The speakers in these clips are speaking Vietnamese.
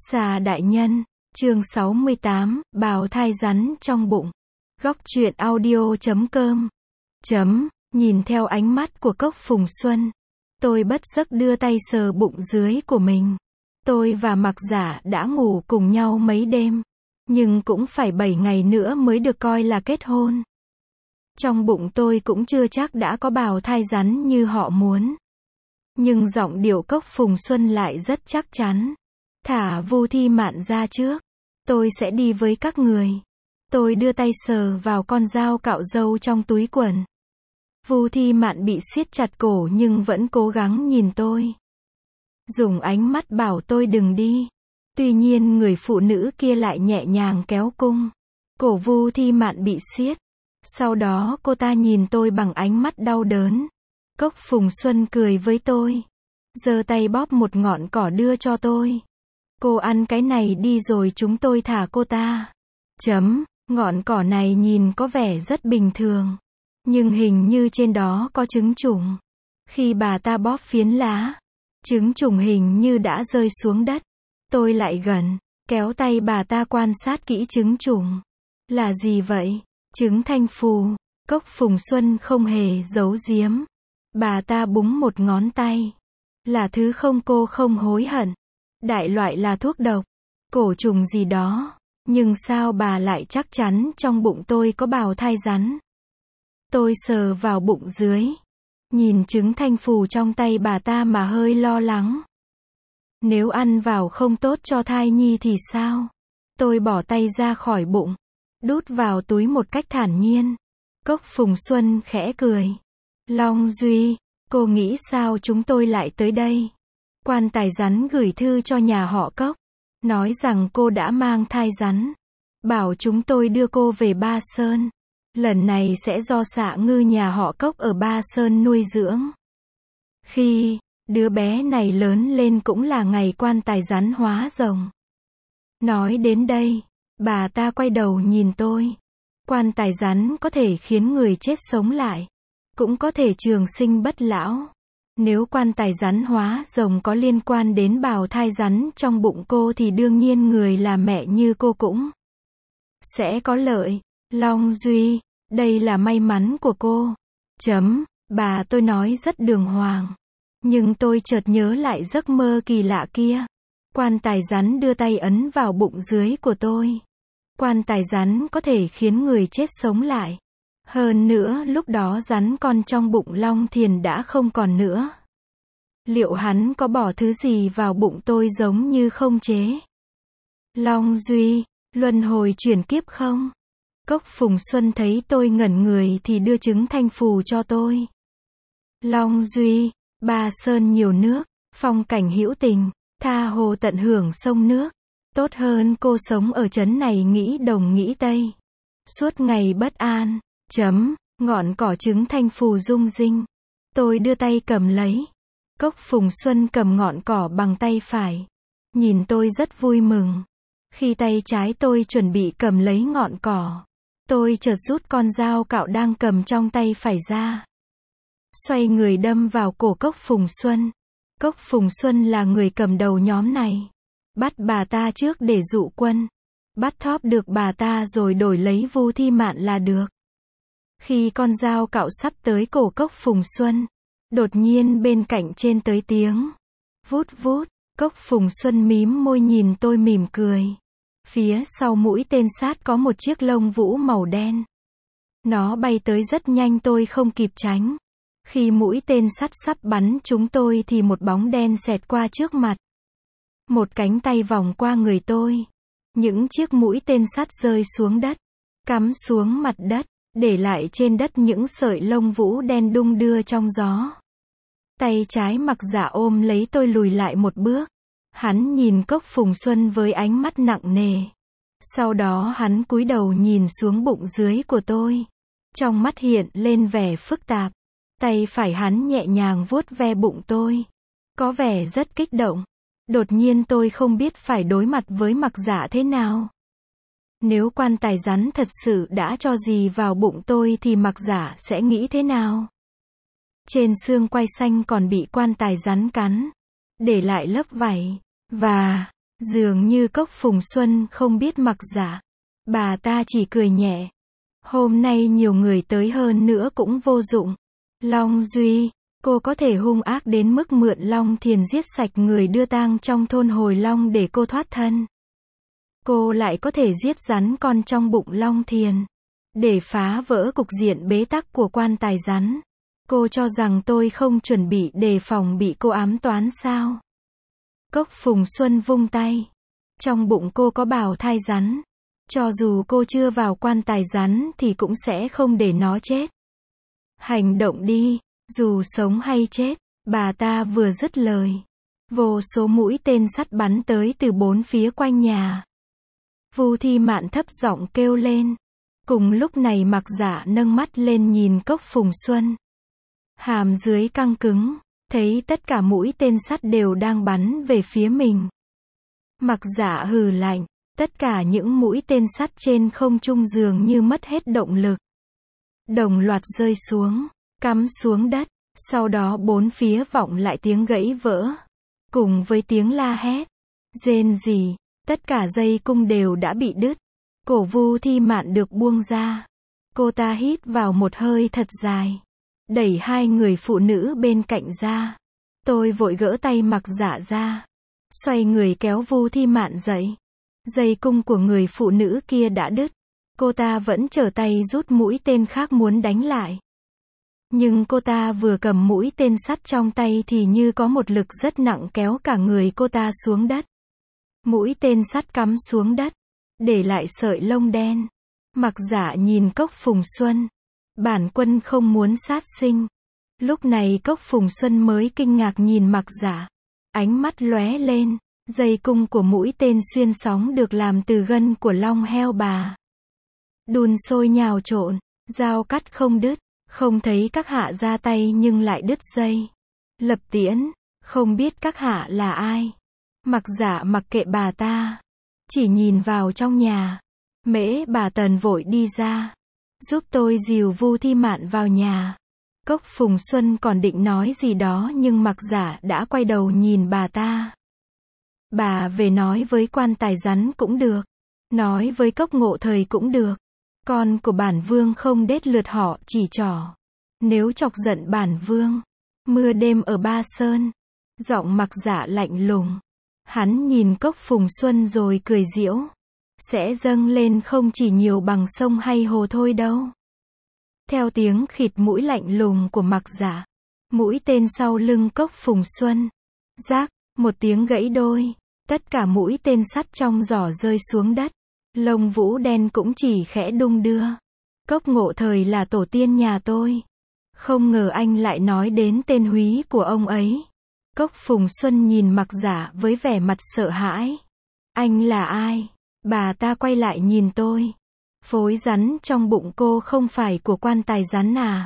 Xà đại nhân, chương 68, bào thai rắn trong bụng. Góc truyện audio.com. Nhìn theo ánh mắt của Cốc Phùng Xuân, tôi bất giấc đưa tay sờ bụng dưới của mình. Tôi và Mặc Giả đã ngủ cùng nhau mấy đêm, nhưng cũng phải 7 ngày nữa mới được coi là kết hôn. Trong bụng tôi cũng chưa chắc đã có bào thai rắn như họ muốn. Nhưng giọng điệu Cốc Phùng Xuân lại rất chắc chắn. Thả Vu Thi Mạn ra trước. Tôi sẽ đi với các người. Tôi đưa tay sờ vào con dao cạo râu trong túi quần. Vu Thi Mạn bị siết chặt cổ nhưng vẫn cố gắng nhìn tôi. Dùng ánh mắt bảo tôi đừng đi. Tuy nhiên người phụ nữ kia lại nhẹ nhàng kéo cung. Cổ Vu Thi Mạn bị siết. Sau đó cô ta nhìn tôi bằng ánh mắt đau đớn. Cốc Phùng Xuân cười với tôi. Giơ tay bóp một ngọn cỏ đưa cho tôi. Cô ăn cái này đi rồi chúng tôi thả cô ta. Ngọn cỏ này nhìn có vẻ rất bình thường. Nhưng hình như trên đó có trứng trùng. Khi bà ta bóp phiến lá, trứng trùng hình như đã rơi xuống đất. Tôi lại gần, kéo tay bà ta quan sát kỹ trứng trùng. Là gì vậy? Trứng thanh phù. Cốc Phùng Xuân không hề giấu giếm. Bà ta búng một ngón tay. Là thứ cô không hối hận. Đại loại là thuốc độc, cổ trùng gì đó. Nhưng sao bà lại chắc chắn trong bụng tôi có bào thai rắn? Tôi sờ vào bụng dưới. Nhìn trứng thanh phù trong tay bà ta mà hơi lo lắng. Nếu ăn vào không tốt cho thai nhi thì sao? Tôi bỏ tay ra khỏi bụng. Đút vào túi một cách thản nhiên. Cốc Phùng Xuân khẽ cười. Long Duy, cô nghĩ sao chúng tôi lại tới đây? Quan tài rắn gửi thư cho nhà họ Cốc. Nói rằng cô đã mang thai rắn. Bảo chúng tôi đưa cô về Ba Sơn. Lần này sẽ do xạ ngư nhà họ Cốc ở Ba Sơn nuôi dưỡng. Khi đứa bé này lớn lên cũng là ngày quan tài rắn hóa rồng. Nói đến đây, bà ta quay đầu nhìn tôi. Quan tài rắn có thể khiến người chết sống lại. Cũng có thể trường sinh bất lão. Nếu quan tài rắn hóa rồng có liên quan đến bào thai rắn trong bụng cô thì đương nhiên người là mẹ như cô cũng sẽ có lợi. Long Duy, đây là may mắn của cô. Bà tôi nói rất đường hoàng. Nhưng tôi chợt nhớ lại giấc mơ kỳ lạ kia. Quan tài rắn đưa tay ấn vào bụng dưới của tôi. Quan tài rắn có thể khiến người chết sống lại. Hơn nữa lúc đó rắn con trong bụng Long Thiền đã không còn nữa. Liệu hắn có bỏ thứ gì vào bụng tôi giống như không chế? Long Duy, luân hồi chuyển kiếp không? Cốc Phùng Xuân thấy tôi ngẩn người thì đưa trứng thanh phù cho tôi. Long Duy, Ba Sơn nhiều nước, phong cảnh hữu tình, tha hồ tận hưởng sông nước. Tốt hơn cô sống ở trấn này nghĩ đông nghĩ tây. Suốt ngày bất an. Ngọn cỏ trứng thanh phù rung rinh. Tôi đưa tay cầm lấy. Cốc Phùng Xuân cầm ngọn cỏ bằng tay phải. Nhìn tôi rất vui mừng. Khi tay trái tôi chuẩn bị cầm lấy ngọn cỏ, tôi chợt rút con dao cạo đang cầm trong tay phải ra. Xoay người đâm vào cổ Cốc Phùng Xuân. Cốc Phùng Xuân là người cầm đầu nhóm này. Bắt bà ta trước để dụ quân. Bắt thóp được bà ta rồi đổi lấy Vu Thi Mạn là được. Khi con dao cạo sắp tới cổ Cốc Phùng Xuân, đột nhiên bên cạnh trên tới tiếng vút vút. Cốc Phùng Xuân mím môi nhìn tôi mỉm cười. Phía sau mũi tên sát có một chiếc lông vũ màu đen. Nó bay tới rất nhanh tôi không kịp tránh. Khi mũi tên sắt sắp bắn chúng tôi thì một bóng đen xẹt qua trước mặt. Một cánh tay vòng qua người tôi. Những chiếc mũi tên sắt rơi xuống đất, cắm xuống mặt đất, để lại trên đất những sợi lông vũ đen đung đưa trong gió. Tay trái Mặc Giả ôm lấy tôi lùi lại một bước. Hắn nhìn Cốc Phùng Xuân với ánh mắt nặng nề. Sau đó hắn cúi đầu nhìn xuống bụng dưới của tôi. Trong mắt hiện lên vẻ phức tạp. Tay phải hắn nhẹ nhàng vuốt ve bụng tôi. Có vẻ rất kích động. Đột nhiên tôi không biết phải đối mặt với Mặc Giả thế nào. Nếu quan tài rắn thật sự đã cho gì vào bụng tôi thì Mặc Giả sẽ nghĩ thế nào? Trên xương quai xanh còn bị quan tài rắn cắn. Để lại lớp vảy. Và Dường như Cốc Phùng Xuân không biết Mặc Dạ. Bà ta chỉ cười nhẹ. Hôm nay nhiều người tới hơn nữa cũng vô dụng. Long Duy, cô có thể hung ác đến mức mượn Long Thiền giết sạch người đưa tang trong thôn Hồi Long để cô thoát thân. Cô lại có thể giết rắn con trong bụng Long Thiền, để phá vỡ cục diện bế tắc của quan tài rắn. Cô cho rằng tôi không chuẩn bị đề phòng bị cô ám toán sao? Cốc Phùng Xuân vung tay. Trong bụng cô có bào thai rắn. Cho dù cô chưa vào quan tài rắn thì cũng sẽ không để nó chết. Hành động đi, dù sống hay chết. Bà ta vừa dứt lời. Vô số mũi tên sắt bắn tới từ bốn phía quanh nhà. Vu Thi Mạn thấp giọng kêu lên. Cùng lúc này Mặc Dạ nâng mắt lên nhìn Cốc Phùng Xuân. Hàm dưới căng cứng, thấy tất cả mũi tên sắt đều đang bắn về phía mình. Mặc Dạ hừ lạnh, tất cả những mũi tên sắt trên không trung dường như mất hết động lực. Đồng loạt rơi xuống, cắm xuống đất, sau đó bốn phía vọng lại tiếng gãy vỡ. Cùng với tiếng la hét, rên rỉ, tất cả dây cung đều đã bị đứt. Cổ Vu Thi Mạn được buông ra. Cô ta hít vào một hơi thật dài. Đẩy hai người phụ nữ bên cạnh ra. Tôi vội gỡ tay Mặc Dạ ra. Xoay người kéo Vu Thi Mạn dậy. Dây cung của người phụ nữ kia đã đứt. Cô ta vẫn trở tay rút mũi tên khác muốn đánh lại. Nhưng cô ta vừa cầm mũi tên sắt trong tay thì như có một lực rất nặng kéo cả người cô ta xuống đất. Mũi tên sắt cắm xuống đất, để lại sợi lông đen. Mặc Dạ nhìn Cốc Phùng Xuân. Bản quân không muốn sát sinh. Lúc này Cốc Phùng Xuân mới kinh ngạc nhìn Mặc Dạ. Ánh mắt lóe lên. Dây cung của mũi tên xuyên sóng được làm từ gân của long heo bà. Đun sôi nhào trộn, dao cắt không đứt. Không thấy các hạ ra tay nhưng lại đứt dây. Lập tiễn, không biết các hạ là ai. Mặc Dạ mặc kệ bà ta. Chỉ nhìn vào trong nhà. Mễ bà Tần vội đi ra. Giúp tôi dìu Vu Thi Mạn vào nhà. Cốc Phùng Xuân còn định nói gì đó nhưng Mặc Dạ đã quay đầu nhìn bà ta. Bà về nói với quan tài rắn cũng được. Nói với Cốc Ngộ Thời cũng được. Con của bản vương không đết lượt họ chỉ trỏ. Nếu chọc giận bản vương. Mưa đêm ở Ba Sơn. Giọng Mặc Dạ lạnh lùng. Hắn nhìn Cốc Phùng Xuân rồi cười giễu. Sẽ dâng lên không chỉ nhiều bằng sông hay hồ thôi đâu. Theo tiếng khịt mũi lạnh lùng của Mặc Dạ. Mũi tên sau lưng Cốc Phùng Xuân. Rác, một tiếng gãy đôi. Tất cả mũi tên sắt trong giỏ rơi xuống đất. Lông vũ đen cũng chỉ khẽ đung đưa. Cốc Ngộ Thời là tổ tiên nhà tôi. Không ngờ anh lại nói đến tên húy của ông ấy. Cốc Phùng Xuân nhìn Mặc Dạ với vẻ mặt sợ hãi. Anh là ai? Bà ta quay lại nhìn tôi. Phối rắn trong bụng cô không phải của quan tài rắn à?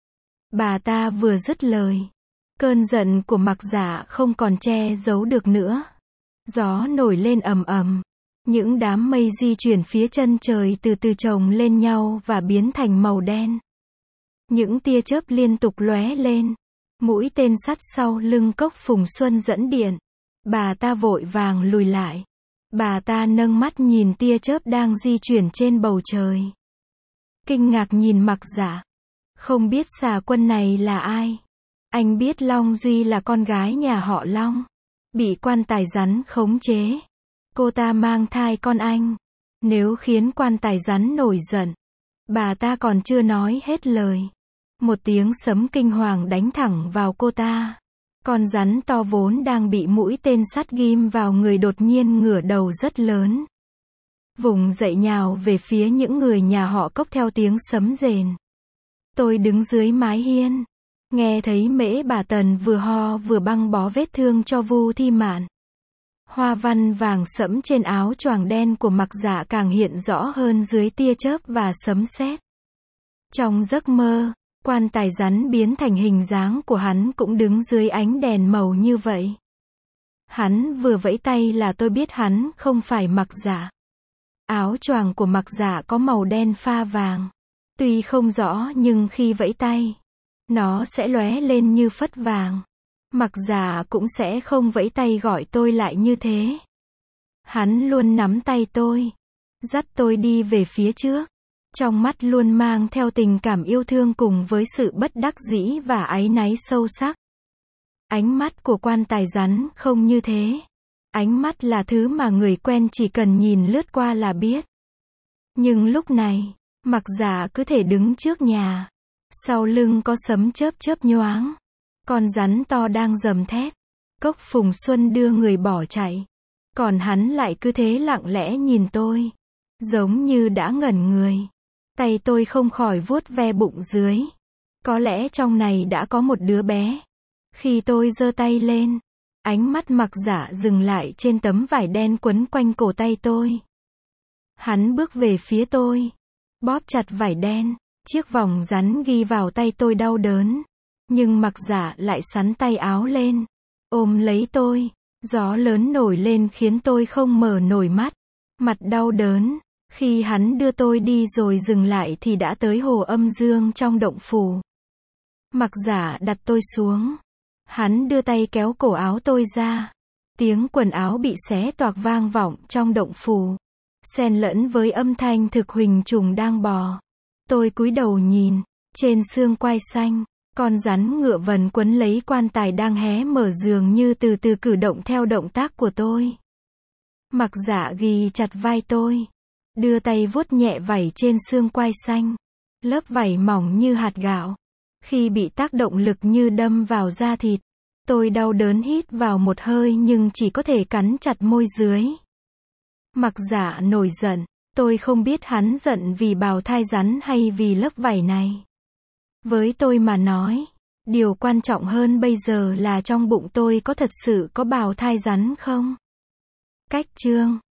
Bà ta vừa dứt lời. Cơn giận của Mặc Dạ không còn che giấu được nữa. Gió nổi lên ầm ầm. Những đám mây di chuyển phía chân trời từ từ chồng lên nhau và biến thành màu đen. Những tia chớp liên tục lóe lên. Mũi tên sắt sau lưng Cốc Phùng Xuân dẫn điện. Bà ta vội vàng lùi lại. Bà ta nâng mắt nhìn tia chớp đang di chuyển trên bầu trời. Kinh ngạc nhìn Mặc Dạ. Không biết xà quân này là ai? Anh biết Long Duy là con gái nhà họ Long. Bị quan tài rắn khống chế. Cô ta mang thai con anh. Nếu khiến quan tài rắn nổi giận. Bà ta còn chưa nói hết lời. Một tiếng sấm kinh hoàng đánh thẳng vào cô ta. Con rắn to vốn đang bị mũi tên sắt ghim vào người đột nhiên ngửa đầu rất lớn. Vùng dậy nhào về phía những người nhà họ Cốc theo tiếng sấm rền. Tôi đứng dưới mái hiên. Nghe thấy Mễ bà Tần vừa ho vừa băng bó vết thương cho Vu Thi Mạn. Hoa văn vàng sẫm trên áo choàng đen của Mặc Dạ càng hiện rõ hơn dưới tia chớp và sấm sét. Trong giấc mơ, quan tài rắn biến thành hình dáng của hắn cũng đứng dưới ánh đèn màu như vậy. Hắn vừa vẫy tay là tôi biết hắn không phải Mặc Dạ. Áo choàng của Mặc Dạ có màu đen pha vàng. Tuy không rõ nhưng khi vẫy tay, nó sẽ lóe lên như phất vàng. Mặc Dạ cũng sẽ không vẫy tay gọi tôi lại như thế. Hắn luôn nắm tay tôi, dắt tôi đi về phía trước. Trong mắt luôn mang theo tình cảm yêu thương cùng với sự bất đắc dĩ và áy náy sâu sắc. Ánh mắt của quan tài rắn không như thế. Ánh mắt là thứ mà người quen chỉ cần nhìn lướt qua là biết. Nhưng lúc này, Mặc Dạ cứ thể đứng trước nhà. Sau lưng có sấm chớp chớp nhoáng. Con rắn to đang gầm thét. Cốc Phùng Xuân đưa người bỏ chạy. Còn hắn lại cứ thế lặng lẽ nhìn tôi. Giống như đã ngẩn người. Tay tôi không khỏi vuốt ve bụng dưới. Có lẽ trong này đã có một đứa bé. Khi tôi giơ tay lên, ánh mắt Mặc Dạ dừng lại trên tấm vải đen quấn quanh cổ tay tôi. Hắn bước về phía tôi, bóp chặt vải đen, chiếc vòng rắn ghi vào tay tôi đau đớn. Nhưng Mặc Dạ lại xắn tay áo lên, ôm lấy tôi. Gió lớn nổi lên khiến tôi không mở nổi mắt, mặt đau đớn. Khi hắn đưa tôi đi rồi dừng lại thì đã tới hồ âm dương trong động phủ. Mặc Dạ đặt tôi xuống. Hắn đưa tay kéo cổ áo tôi ra. Tiếng quần áo bị xé toạc vang vọng trong động phủ, xen lẫn với âm thanh thực huỳnh trùng đang bò. Tôi cúi đầu nhìn, trên xương quai xanh, con rắn ngựa vần quấn lấy quan tài đang hé mở dường như từ từ cử động theo động tác của tôi. Mặc Dạ ghì chặt vai tôi, đưa tay vuốt nhẹ vảy trên xương quai xanh. Lớp vảy mỏng như hạt gạo. Khi bị tác động lực như đâm vào da thịt, tôi đau đớn hít vào một hơi nhưng chỉ có thể cắn chặt môi dưới. Mặc Dạ nổi giận, tôi không biết hắn giận vì bào thai rắn hay vì lớp vảy này. Với tôi mà nói, điều quan trọng hơn bây giờ là trong bụng tôi có thật sự có bào thai rắn không? Cách chương